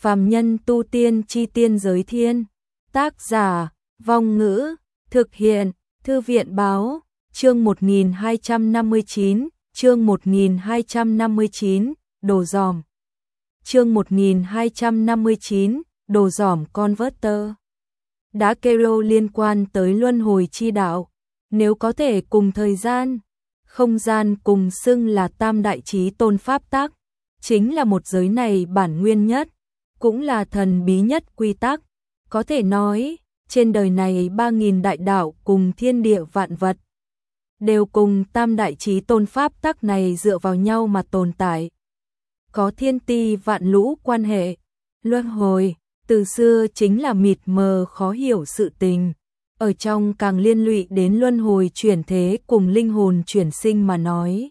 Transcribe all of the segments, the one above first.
Phàm nhân tu tiên chi tiên giới thiên. Tác giả, Vong Ngữ, thực hiện, Thư viện Báo, chương 1259, chương 1259, đồ giòm. Chương 1259, đồ giòm Converter. Đã kêu liên quan tới luân hồi chi đạo, nếu có thể cùng thời gian, không gian cùng xưng là tam đại chí tôn pháp tắc, chính là một giới này bản nguyên nhất, cũng là thần bí nhất quy tắc. Có thể nói, trên đời này 3.000 đại đạo cùng thiên địa vạn vật, đều cùng tam đại chí tôn pháp tắc này dựa vào nhau mà tồn tại. Có thiên ti vạn lũ quan hệ, luân hồi, từ xưa chính là mịt mờ khó hiểu sự tình. Ở trong càng liên lụy đến luân hồi chuyển thế cùng linh hồn chuyển sinh mà nói.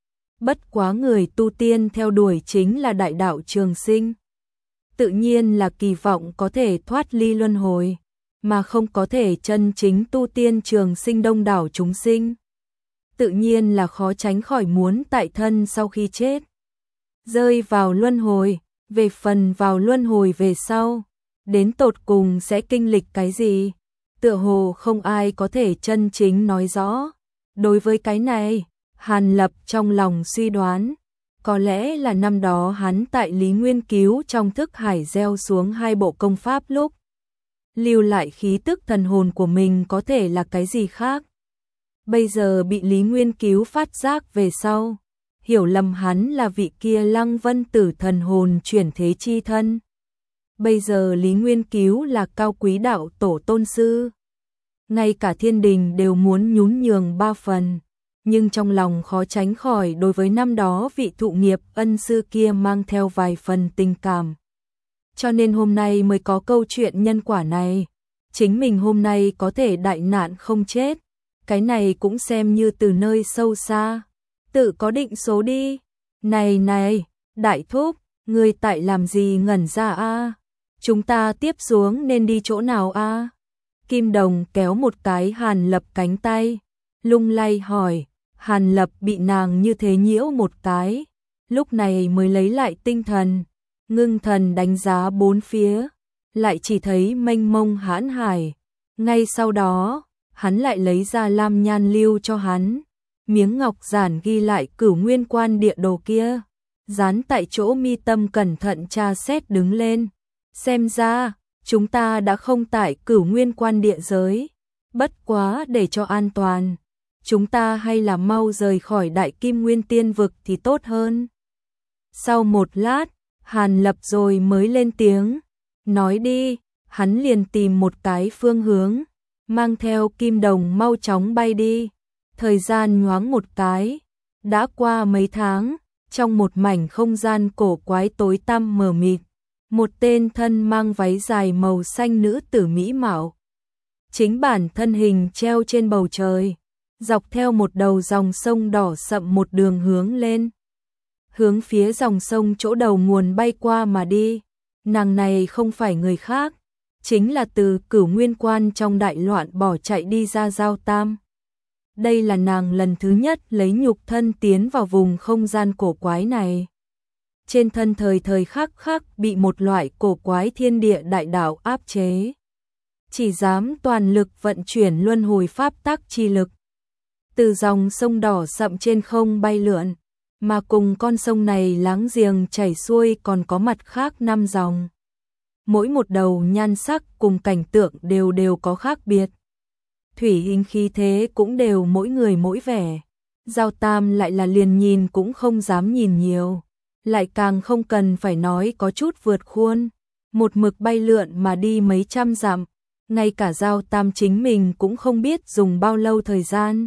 Bất quá người tu tiên theo đuổi chính là đại đạo trường sinh. Tự nhiên là kỳ vọng có thể thoát ly luân hồi, mà không có thể chân chính tu tiên trường sinh đông đảo chúng sinh. Tự nhiên là khó tránh khỏi muốn tại thân sau khi chết rơi vào luân hồi, về phần vào luân hồi về sau, đến tột cùng sẽ kinh lịch cái gì? Tựa hồ không ai có thể chân chính nói rõ. Đối với cái này, Hàn Lập trong lòng suy đoán, có lẽ là năm đó hắn tại Lý Nguyên Cứu trong thức hải gieo xuống 2 bộ công pháp lúc lưu lại khí tức thần hồn của mình có thể là cái gì khác. Bây giờ bị Lý Nguyên Cứu phát giác về sau, hiểu lầm hắn là vị kia Lăng Vân Tử thần hồn chuyển thế chi thân. Bây giờ Lý Nguyên Cứu là cao quý đạo tổ tôn sư. Ngay cả thiên đình đều muốn nhún nhường 3 phần. Nhưng trong lòng khó tránh khỏi đối với năm đó vị thụ nghiệp ân sư kia mang theo vài phần tình cảm. Cho nên hôm nay mới có câu chuyện nhân quả này. Chính mình hôm nay có thể đại nạn không chết. Cái này cũng xem như từ nơi sâu xa. Tự có định số đi. Này, đại thúc, ngươi tại làm gì ngẩn ra a? Chúng ta tiếp xuống nên đi chỗ nào a? Kim Đồng kéo một cái Hàn Lập cánh tay, lung lay hỏi. Hàn Lập bị nàng như thế nhiễu một cái, lúc này mới lấy lại tinh thần, ngưng thần đánh giá bốn phía, lại chỉ thấy mênh mông hãn hải. Ngay sau đó, hắn lại lấy ra lam nhan lưu cho hắn, miếng ngọc giản ghi lại Cửu Nguyên Quan địa đồ kia, dán tại chỗ mi tâm cẩn thận tra xét đứng lên. Xem ra, chúng ta đã không tại Cửu Nguyên Quan địa giới, bất quá để cho an toàn. Chúng ta hay là mau rời khỏi Đại Kim Nguyên Tiên vực thì tốt hơn. Sau một lát, Hàn Lập rồi mới lên tiếng. Nói đi, hắn liền tìm một cái phương hướng, mang theo Kim Đồng mau chóng bay đi. Thời gian nhoáng một cái, đã qua mấy tháng, trong một mảnh không gian cổ quái tối tăm mờ mịt, một tên thân mang váy dài màu xanh nữ tử mỹ mạo. Chính bản thân hình treo trên bầu trời. Dọc theo một đầu dòng sông đỏ sậm một đường hướng lên. Hướng phía dòng sông chỗ đầu nguồn bay qua mà đi. Nàng này không phải người khác, chính là từ Cửu Nguyên Quan trong đại loạn bỏ chạy đi ra Giao Tam. Đây là nàng lần thứ nhất lấy nhục thân tiến vào vùng không gian cổ quái này. Trên thân thời khắc bị một loại cổ quái thiên địa đại đạo áp chế. Chỉ dám toàn lực vận chuyển luân hồi pháp tắc chi lực. Từ dòng sông đỏ sậm trên không bay lượn, mà cùng con sông này láng giềng chảy xuôi còn có mặt khác 5 dòng. Mỗi một đầu nhan sắc cùng cảnh tượng đều có khác biệt. Thủy hình khí thế cũng đều mỗi người mỗi vẻ. Giao Tam lại là liền nhìn cũng không dám nhìn nhiều, lại càng không cần phải nói có chút vượt khuôn. Một mực bay lượn mà đi mấy trăm dặm, ngay cả Giao Tam chính mình cũng không biết dùng bao lâu thời gian.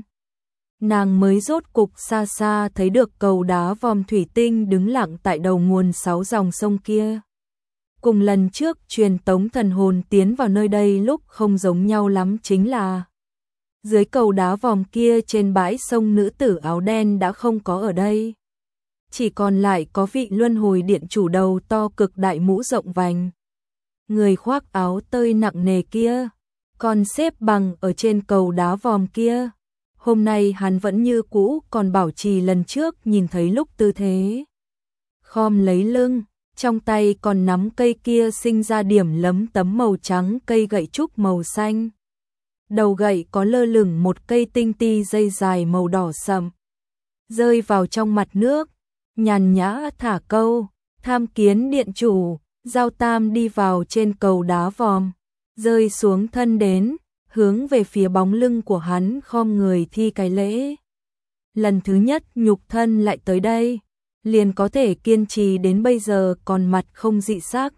Nàng mới rốt cục xa xa thấy được cầu đá vòm thủy tinh đứng lặng tại đầu nguồn 6 dòng sông kia. Cùng lần trước truyền tống thần hồn tiến vào nơi đây lúc không giống nhau lắm chính là dưới cầu đá vòm kia trên bãi sông nữ tử áo đen đã không có ở đây. Chỉ còn lại có vị luân hồi điện chủ đầu to cực đại mũ rộng vành. Người khoác áo tơi nặng nề kia, còn xếp bằng ở trên cầu đá vòm kia. Hôm nay hắn vẫn như cũ còn bảo trì lần trước nhìn thấy lúc tư thế. Khom lấy lưng, trong tay còn nắm cây kia sinh ra điểm lấm tấm màu trắng cây gậy trúc màu xanh. Đầu gậy có lơ lửng một cây tinh ti dây dài màu đỏ sậm, rơi vào trong mặt nước, nhàn nhã thả câu, tham kiến điện chủ. Giao Tam đi vào trên cầu đá vòm, rơi xuống thân đến, hướng về phía bóng lưng của hắn khom người thi cái lễ. Lần thứ nhất nhục thân lại tới đây, liền có thể kiên trì đến bây giờ còn mặt không dị sắc.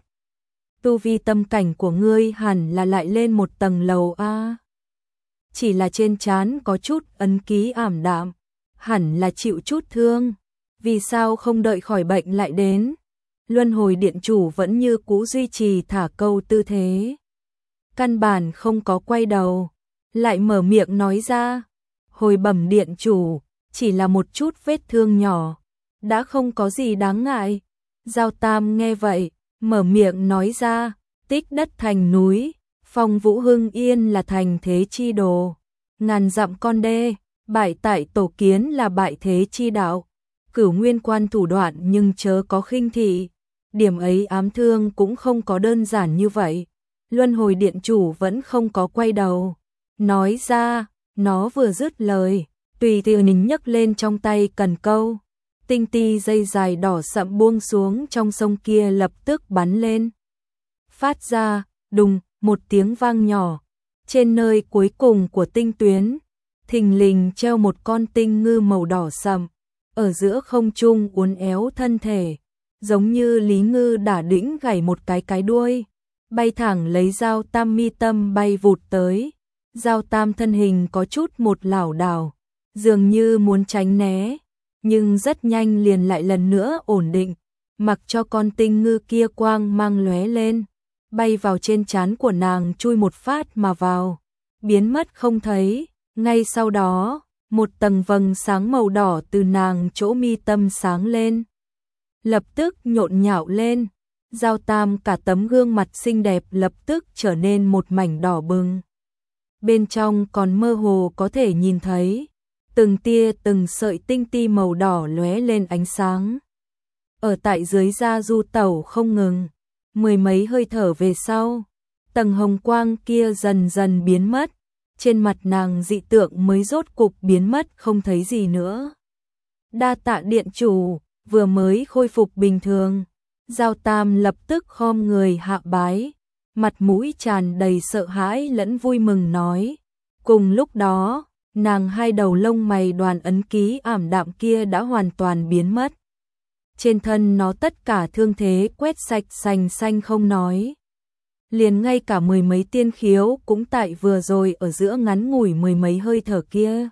Tu vi tâm cảnh của ngươi hẳn là lại lên một tầng lầu a. Chỉ là trên trán có chút ấn ký ảm đạm, hẳn là chịu chút thương, vì sao không đợi khỏi bệnh lại đến? Luân hồi điện chủ vẫn như cũ duy trì thả câu tư thế. Căn bản không có quay đầu, lại mở miệng nói ra, hồi bẩm điện chủ, chỉ là một chút vết thương nhỏ, đã không có gì đáng ngại. Giao Tam nghe vậy, mở miệng nói ra, tích đất thành núi, phong vũ hưng yên là thành thế chi đồ, ngàn dặm con đê, bại tại tổ kiến là bại thế chi đạo, Cửu Nguyên Quan thủ đoạn nhưng chớ có khinh thị, điểm ấy ám thương cũng không có đơn giản như vậy. Luân hồi điện chủ vẫn không có quay đầu, nói ra, nó vừa dứt lời, tùy tiện nính nhấc lên trong tay cần câu, tinh ti dây dài đỏ sậm buông xuống trong sông kia lập tức bắn lên. Phát ra, đùng, một tiếng vang nhỏ, trên nơi cuối cùng của tinh tuyến, thình lình treo một con tinh ngư màu đỏ sậm, ở giữa không trung uốn éo thân thể, giống như Lý Ngư đả đĩnh gảy một cái đuôi, bay thẳng lấy Giao Tam mi tâm bay vụt tới. Giao Tam thân hình có chút một lảo đảo, dường như muốn tránh né, nhưng rất nhanh liền lại lần nữa ổn định, mặc cho con tinh ngư kia quang mang lóe lên, bay vào trên trán của nàng chui một phát mà vào, biến mất không thấy. Ngay sau đó, một tầng vầng sáng màu đỏ từ nàng chỗ mi tâm sáng lên, lập tức nhộn nhạo lên. Giao Tam cả tấm gương mặt xinh đẹp lập tức trở nên một mảnh đỏ bừng. Bên trong còn mơ hồ có thể nhìn thấy từng tia từng sợi tinh ti màu đỏ lóe lên ánh sáng. Ở tại dưới da du tẩu không ngừng, mười mấy hơi thở về sau, tầng hồng quang kia dần dần biến mất, trên mặt nàng dị tượng mới rốt cục biến mất không thấy gì nữa. Đa tạ điện chủ, vừa mới khôi phục bình thường. Giao Tam lập tức khom người hạ bái, mặt mũi tràn đầy sợ hãi lẫn vui mừng nói. Cùng lúc đó, nàng hai đầu lông mày đoàn ấn ký ảm đạm kia đã hoàn toàn biến mất. Trên thân nó tất cả thương thế quét sạch sành xanh không nói. Liền ngay cả mười mấy tiên khiếu cũng tại vừa rồi ở giữa ngắn ngủi mười mấy hơi thở kia.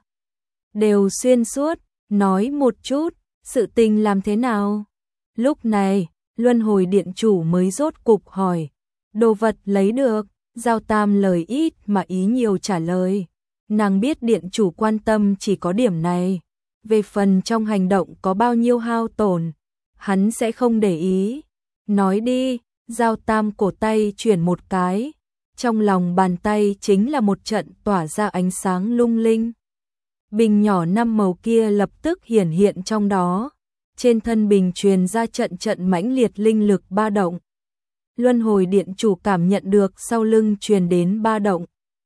Đều xuyên suốt, nói một chút, sự tình làm thế nào? Lúc này, Luân hồi điện chủ mới rốt cục hỏi, đồ vật lấy được. Giao Tam lời ít mà ý nhiều trả lời, nàng biết điện chủ quan tâm chỉ có điểm này, về phần trong hành động có bao nhiêu hao tổn, hắn sẽ không để ý. Nói đi. Giao Tam cổ tay chuyển một cái, trong lòng bàn tay chính là một trận tỏa ra ánh sáng lung linh. Bình nhỏ năm màu kia lập tức hiển hiện trong đó. Trên thân bình truyền ra trận trận mãnh liệt linh lực ba động. Luân hồi điện chủ cảm nhận được sau lưng truyền đến ba động.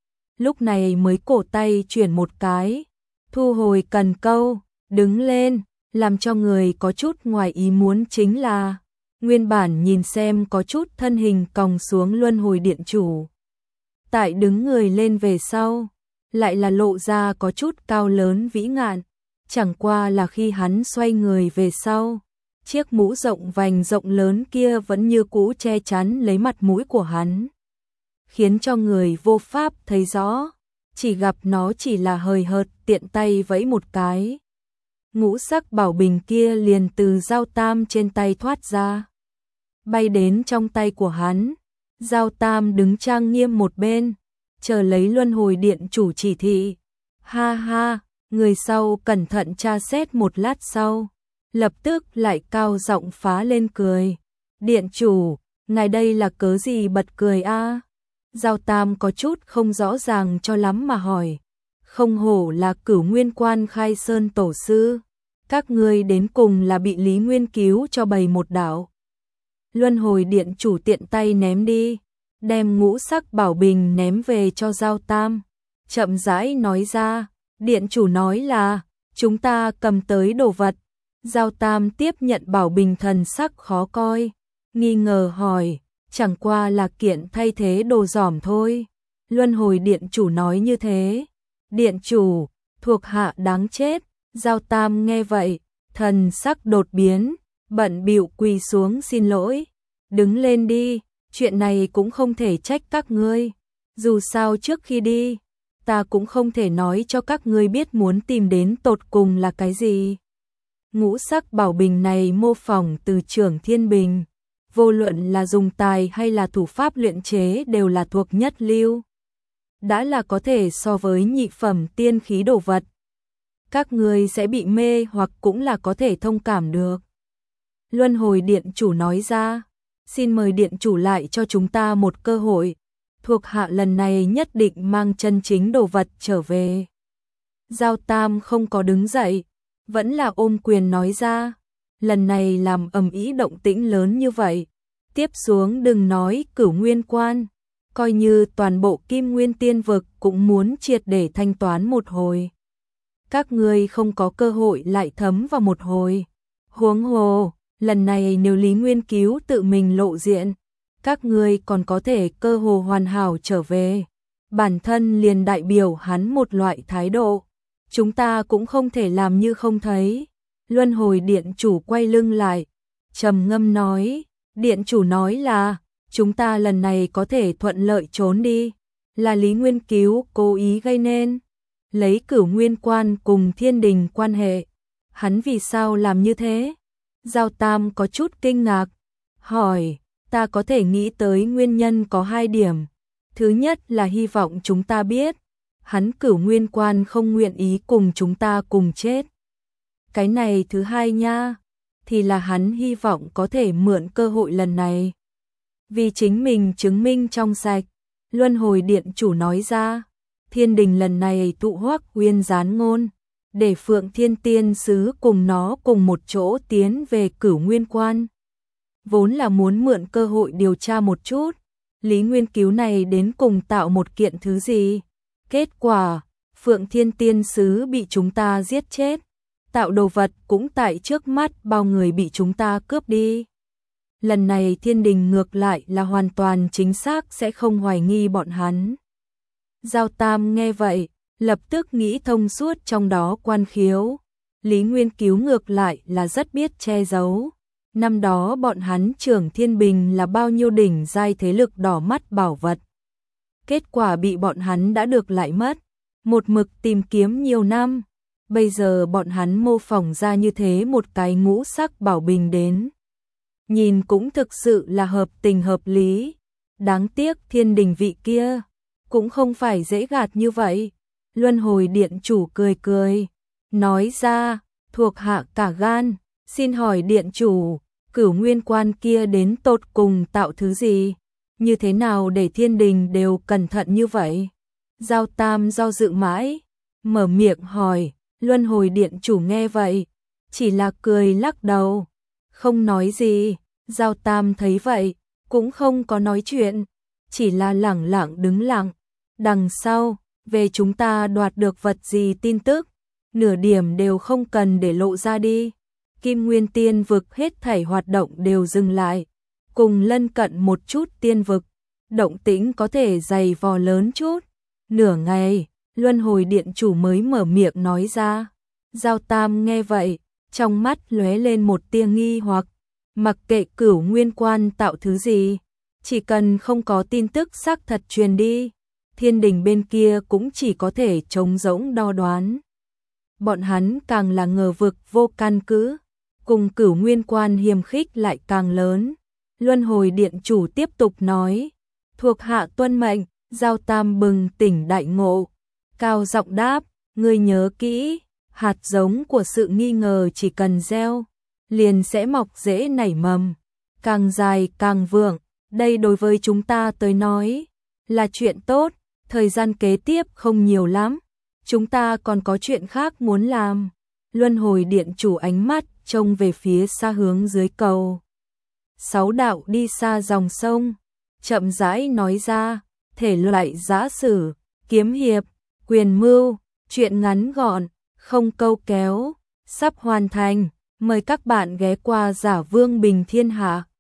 Lúc này mới cổ tay chuyển một cái, thu hồi cần câu, đứng lên, làm cho người có chút ngoài ý muốn chính là, nguyên bản nhìn xem có chút thân hình còng xuống luân hồi điện chủ. Tại đứng người lên về sau, lại là lộ ra có chút cao lớn vĩ ngạn. Chẳng qua là khi hắn xoay người về sau, chiếc mũ rộng vành rộng lớn kia vẫn như cũ che chắn lấy mặt mũi của hắn, khiến cho người vô pháp thấy rõ, chỉ gặp nó chỉ là hời hợt tiện tay vẫy một cái. Ngũ sắc bảo bình kia liền từ Giao Tam trên tay thoát ra, bay đến trong tay của hắn. Giao Tam đứng trang nghiêm một bên, chờ lấy luân hồi điện chủ chỉ thị. Ha ha. Người sau cẩn thận tra xét một lát sau, lập tức lại cao giọng phá lên cười. Điện chủ, ngài đây là cớ gì bật cười a? Giao Tam có chút không rõ ràng cho lắm mà hỏi. Không hổ là Cửu Nguyên Quan khai sơn tổ sư, các ngươi đến cùng là bị Lý Nguyên cứu cho bày một đạo. Luân hồi điện chủ tiện tay ném đi, đem ngũ sắc bảo bình ném về cho Giao Tam, chậm rãi nói ra, điện chủ nói là, chúng ta cầm tới đồ vật. Giao Tam tiếp nhận bảo bình, thần sắc khó coi, nghi ngờ hỏi, chẳng qua là kiện thay thế đồ giỏm thôi. Luân hồi điện chủ nói như thế. Điện chủ, thuộc hạ đáng chết. Giao Tam nghe vậy, thần sắc đột biến, bận bịu quỳ xuống xin lỗi. Đứng lên đi, chuyện này cũng không thể trách các ngươi. Dù sao trước khi đi, ta cũng không thể nói cho các ngươi biết muốn tìm đến tột cùng là cái gì. Ngũ sắc bảo bình này mô phỏng từ Trưởng Thiên Bình, vô luận là dùng tài hay là thủ pháp luyện chế đều là thuộc nhất lưu. Đã là có thể so với nhị phẩm tiên khí đồ vật. Các ngươi sẽ bị mê hoặc cũng là có thể thông cảm được. Luân hồi điện chủ nói ra, xin mời điện chủ lại cho chúng ta một cơ hội. Thuộc hạ lần này nhất định mang chân chính đồ vật trở về. Giao Tam không có đứng dậy, vẫn là ôm quyền nói ra, lần này làm ầm ĩ động tĩnh lớn như vậy, tiếp xuống đừng nói Cửu Nguyên Quan, coi như toàn bộ Kim Nguyên Tiên vực cũng muốn triệt để thanh toán một hồi. Các ngươi không có cơ hội lại thấm vào một hồi. Huống hồ, lần này nếu Lý Nguyên Cứu tự mình lộ diện, các ngươi còn có thể cơ hồ hoàn hảo trở về. Bản thân liền đại biểu hắn một loại thái độ. Chúng ta cũng không thể làm như không thấy. Luân hồi điện chủ quay lưng lại, trầm ngâm nói, điện chủ nói là, chúng ta lần này có thể thuận lợi trốn đi, là Lý Nguyên Cứu cố ý gây nên. Lấy Cửu Nguyên Quan cùng Thiên Đình quan hệ, hắn vì sao làm như thế? Giao Tam có chút kinh ngạc, hỏi, ta có thể nghĩ tới nguyên nhân có 2 điểm. Thứ nhất là hy vọng chúng ta biết, hắn Cửu Nguyên Quan không nguyện ý cùng chúng ta cùng chết. Cái này thứ hai nha, thì là hắn hy vọng có thể mượn cơ hội lần này. Vì chính mình chứng minh trong sạch, Luân hồi điện chủ nói ra, Thiên Đình lần này tụ Hoắc Uyên gián ngôn, để Phượng Thiên Tiên Sứ cùng nó cùng một chỗ tiến về Cửu Nguyên Quan. Vốn là muốn mượn cơ hội điều tra một chút, Lý Nguyên Cứu này đến cùng tạo một kiện thứ gì. Kết quả, Phượng Thiên Tiên Sứ bị chúng ta giết chết, tạo đồ vật cũng tại trước mắt bao người bị chúng ta cướp đi. Lần này Thiên Đình ngược lại là hoàn toàn chính xác sẽ không hoài nghi bọn hắn. Giao Tam nghe vậy, lập tức nghĩ thông suốt trong đó quan khiếu. Lý Nguyên Cứu ngược lại là rất biết che giấu. Năm đó bọn hắn Trưởng Thiên Bình là bao nhiêu đỉnh giai thế lực đỏ mắt bảo vật. Kết quả bị bọn hắn đã được lại mất. Một mực tìm kiếm nhiều năm. Bây giờ bọn hắn mô phỏng ra như thế một cái ngũ sắc bảo bình đến. Nhìn cũng thực sự là hợp tình hợp lý. Đáng tiếc Thiên Đình vị kia cũng không phải dễ gạt như vậy. Luân hồi điện chủ cười cười, nói ra, thuộc hạ cả gan, xin hỏi điện chủ, Cửu Nguyên Quan kia đến tột cùng tạo thứ gì? Như thế nào để Thiên Đình đều cẩn thận như vậy? Giao Tam do dự mãi, mở miệng hỏi, Luân hồi điện chủ nghe vậy, chỉ là cười lắc đầu, không nói gì. Giao Tam thấy vậy, cũng không có nói chuyện, chỉ là lẳng lặng đứng lặng. Đằng sau, về chúng ta đoạt được vật gì tin tức, nửa điểm đều không cần để lộ ra đi. Kim Nguyên Tiên vực hết thảy hoạt động đều dừng lại, cùng lân cận một chút tiên vực, động tĩnh có thể dày vò lớn chút. Nửa ngày, Luân hồi điện chủ mới mở miệng nói ra. Giao Tam nghe vậy, trong mắt lóe lên một tia nghi hoặc, mặc kệ Cửu Nguyên Quan tạo thứ gì, chỉ cần không có tin tức xác thật truyền đi, Thiên Đình bên kia cũng chỉ có thể trống rỗng đo đoán. Bọn hắn càng là ngờ vực vô căn cứ, cùng Cửu Nguyên Quan hiềm khích lại càng lớn. Luân hồi điện chủ tiếp tục nói, thuộc hạ tuân mệnh. Giao Tam bừng tỉnh đại ngộ, cao giọng đáp, ngươi nhớ kỹ, hạt giống của sự nghi ngờ chỉ cần gieo, liền sẽ mọc rễ nảy mầm, càng dài càng vượng. Đây đối với chúng ta tới nói là chuyện tốt. Thời gian kế tiếp không nhiều lắm, chúng ta còn có chuyện khác muốn làm. Luân hồi điện chủ ánh mắt trông về phía xa hướng dưới cầu. 6 đạo đi xa dòng sông, chậm rãi nói ra, thể loại giã sử, kiếm hiệp, quyền mưu, truyện ngắn gọn, không câu kéo, sắp hoàn thành, mời các bạn ghé qua Giả Vương Bình Thiên Hạ.